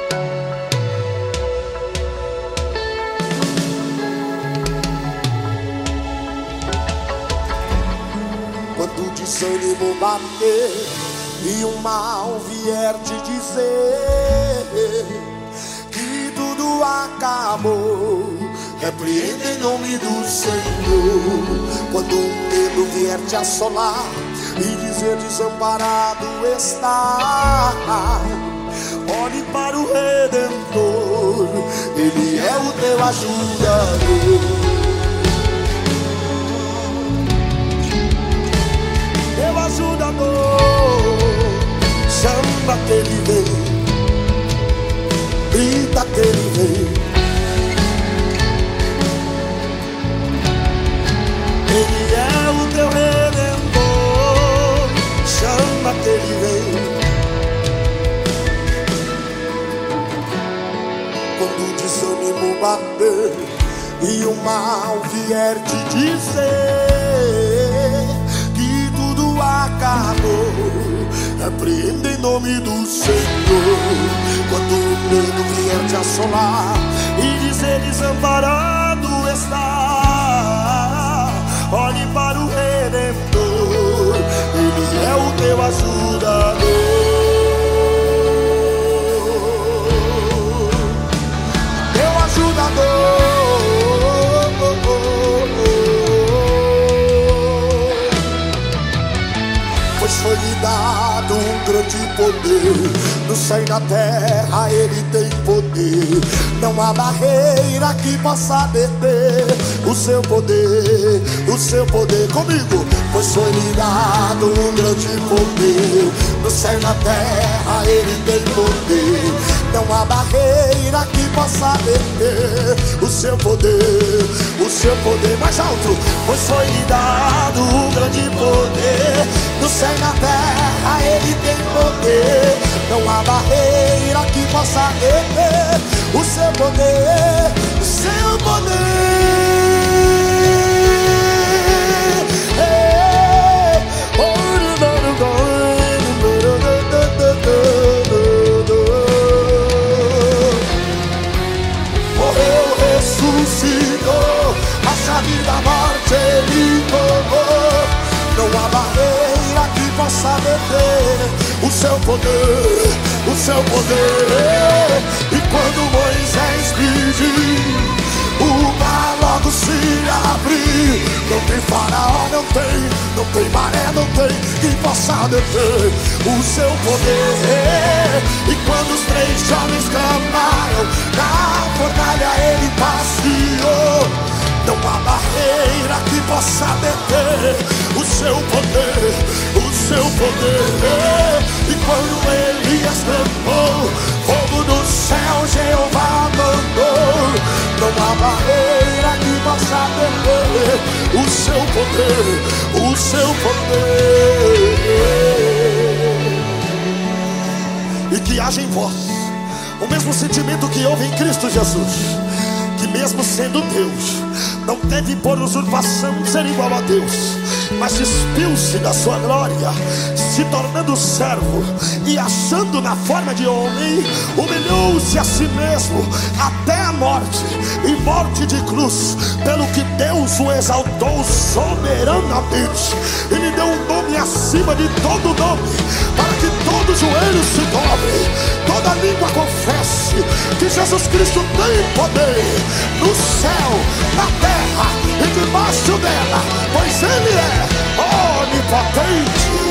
Quando o desânimo bater e o mal vier te dizer que tudo acabou, repreenda em nome do Senhor. Quando o medo vier te assolar e dizer desamparado está, olhe para o Redentor, Ele é o teu ajudador. Teu ajudador, chama que Ele vem, grita que Ele vem. Ele é o teu Redentor, chama que Ele vem. Quando o desânimo bater e o mal vier te dizer que tudo acabou, repreenda em nome do Senhor. Quando o medo vier te assolar e dizer desamparado está, olhe para o Redentor, Ele é o teu ajudador. Teu ajudador. Pois foi-lhe dado um grande poder, no céu e na terra Ele tem poder. Não há barreira que possa deter o seu poder, o seu poder. Comigo! Pois foi-lhe dado um grande poder, no céu e na terra Ele tem poder. Não há barreira que possa deter o seu poder, o seu poder. Mais alto! Pois foi-lhe dado um grande poder, no céu e na terra Ele tem poder. Não há barreira que possa deter o seu poder, o seu poder. Morreu, ressuscitou, a chave da morte Ele tomou. Não há barreira que possa deter o seu poder, o seu poder. E quando Moisés pediu, o mar logo se abriu. Não tem faraó, não tem maré, não tem que possa deter o seu poder. E quando os 3 jovens clamaram, na fornalha Ele passeou. Não há barreira que possa deter o seu poder, o seu poder. E quando Elias clamou, fogo do céu Jeová mandou. Não há barreira que possa deter o seu poder, o seu poder. E que haja em vós o mesmo sentimento que houve em Cristo Jesus, que mesmo sendo Deus, não teve por usurpação ser igual a Deus, mas despiu-se da sua glória, se tornando servo, e achando na forma de homem, humilhou-se a si mesmo até a morte, e morte de cruz. Pelo que Deus o exaltou soberanamente e lhe deu um nome acima de todo nome, para que todo joelho se dobre, toda língua confesse que Jesus Cristo tem poder no céu, na terra e debaixo dela, pois Ele é onipotente.